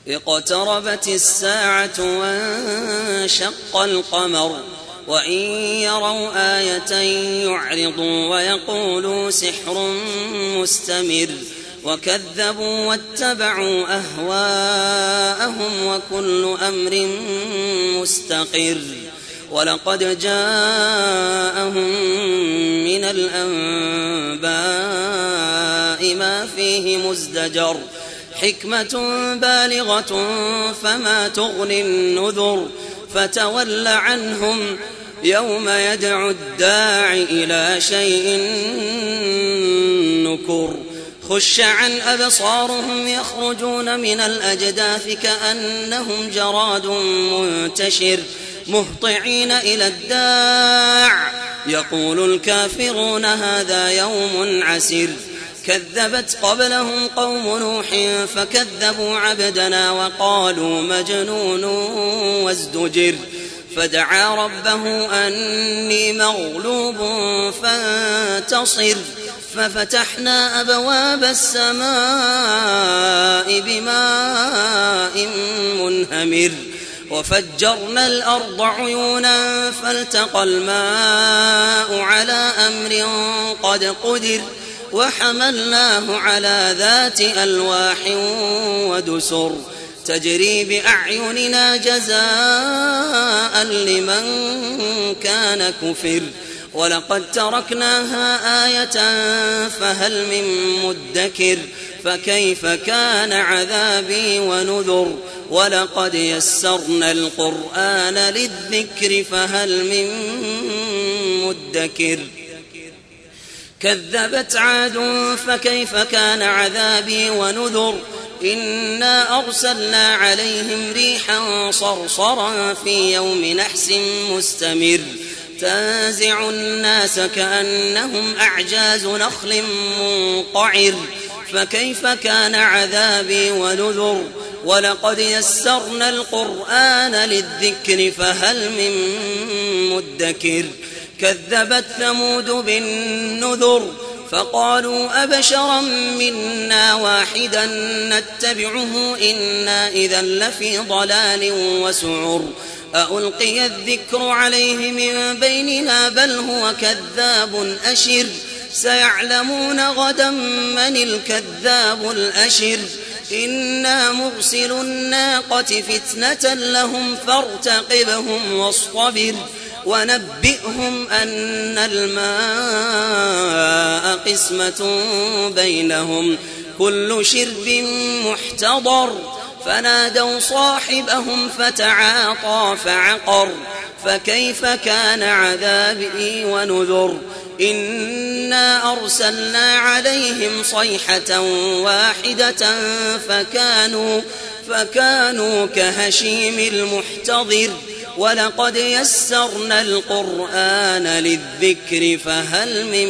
اقتربت الساعة وانشق القمر وإن يروا آية يعرضوا ويقولوا سحر مستمر وكذبوا واتبعوا أهواءهم وكل أمر مستقر ولقد جاءهم من الأنباء ما فيه مزدجر حكمة بالغة فما تغني النذر فتول عنهم يوم يدعو الداعي إلى شيء نكر خش عن أبصارهم يخرجون من الأجداث كأنهم جراد منتشر مهطعين إلى الداع يقول الكافرون هذا يوم عسر كذبت قبلهم قوم نوح فكذبوا عبدنا وقالوا مجنون وازدجر فدعا ربه أني مغلوب فانتصر ففتحنا أبواب السماء بماء منهمر وفجرنا الأرض عيونا فالتقى الماء على أمر قد قدر وحملناه على ذات ألواح ودسر تجري بأعيننا جزاء لمن كان كفر ولقد تركناها آية فهل من مدكر فكيف كان عذابي ونذر ولقد يسرنا القرآن للذكر فهل من مدكر كذبت عاد فكيف كان عذابي ونذر إنا أرسلنا عليهم ريحا صرصرا في يوم نحس مستمر تنزع الناس كأنهم أعجاز نخل منقعر فكيف كان عذابي ونذر ولقد يسرنا القرآن للذكر فهل من مدكر كذبت ثمود بالنذر فقالوا أبشرا منا واحدا نتبعه إنا إذا لفي ضلال وسعر ألقي الذكر عليه من بيننا بل هو كذاب أشر سيعلمون غدا من الكذاب الأشر إنا مرسل الناقة فتنة لهم فارتقبهم واصطبر ونبئهم أن الماء قسمة بينهم كل شرب محتضر فنادوا صاحبهم فتعاطى فعقر فكيف كان عذابي ونذر إنا أرسلنا عليهم صيحة واحدة فكانوا كهشيم المحتضر ولقد يسرنا القرآن للذكر فهل من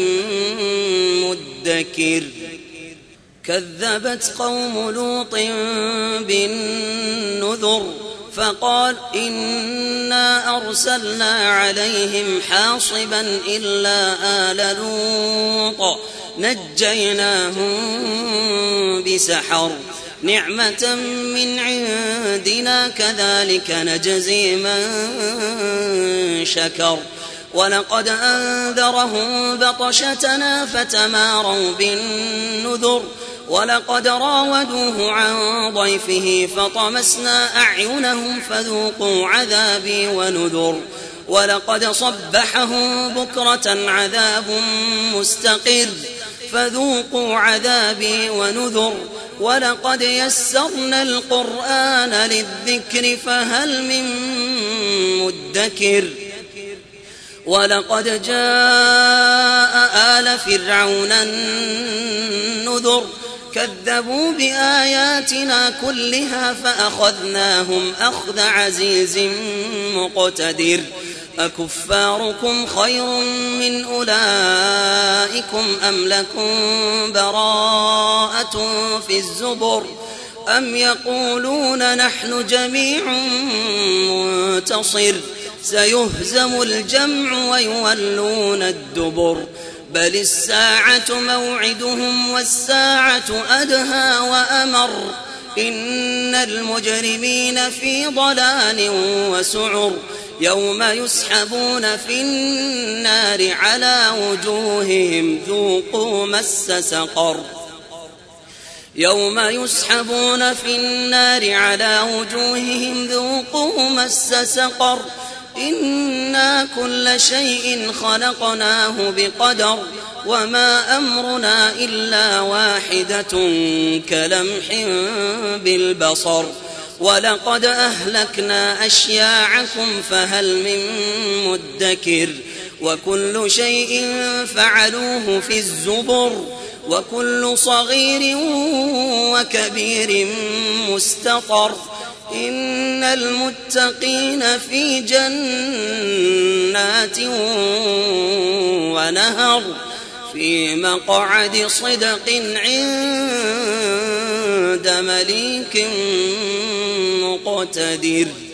مدكر كذبت قوم لوط بالنذر فقال إنا أرسلنا عليهم حاصبا إلا آل لوط نجيناهم بسحر نعمة من عندنا كذلك نجزي من شكر ولقد أنذرهم بطشتنا فتماروا بالنذر ولقد راودوه عن ضيفه فطمسنا أعينهم فذوقوا عذابي ونذر ولقد صبحهم بكرة عذاب مستقر فذوقوا عذابي ونذر ولقد يسرنا القرآن للذكر فهل من مدكر ولقد جاء آل فرعون النذر كذبوا بآياتنا كلها فأخذناهم أخذ عزيز مقتدر أكفاركم خير من أولئكم أم لكم براءة في الزبر أم يقولون نحن جميع منتصر سيهزم الجمع ويولون الدبر بل الساعة موعدهم والساعة أدهى وأمر إن المجرمين في ضلال وسعر يوم يسحبون في النار على وجوههم ذوقوا مس سقر يوم يسحبون في النار على وجوههم ذوقوا مس سقر إنا كل شيء خلقناه بقدر وما أمرنا إلا واحدة كلمح بالبصر ولقد أهلكنا أشياعكم فهل من مدكر وكل شيء فعلوه في الزبر وكل صغير وكبير مستقر إن المتقين في جنات ونهر في مقعد صدق عند مليك مقتدر.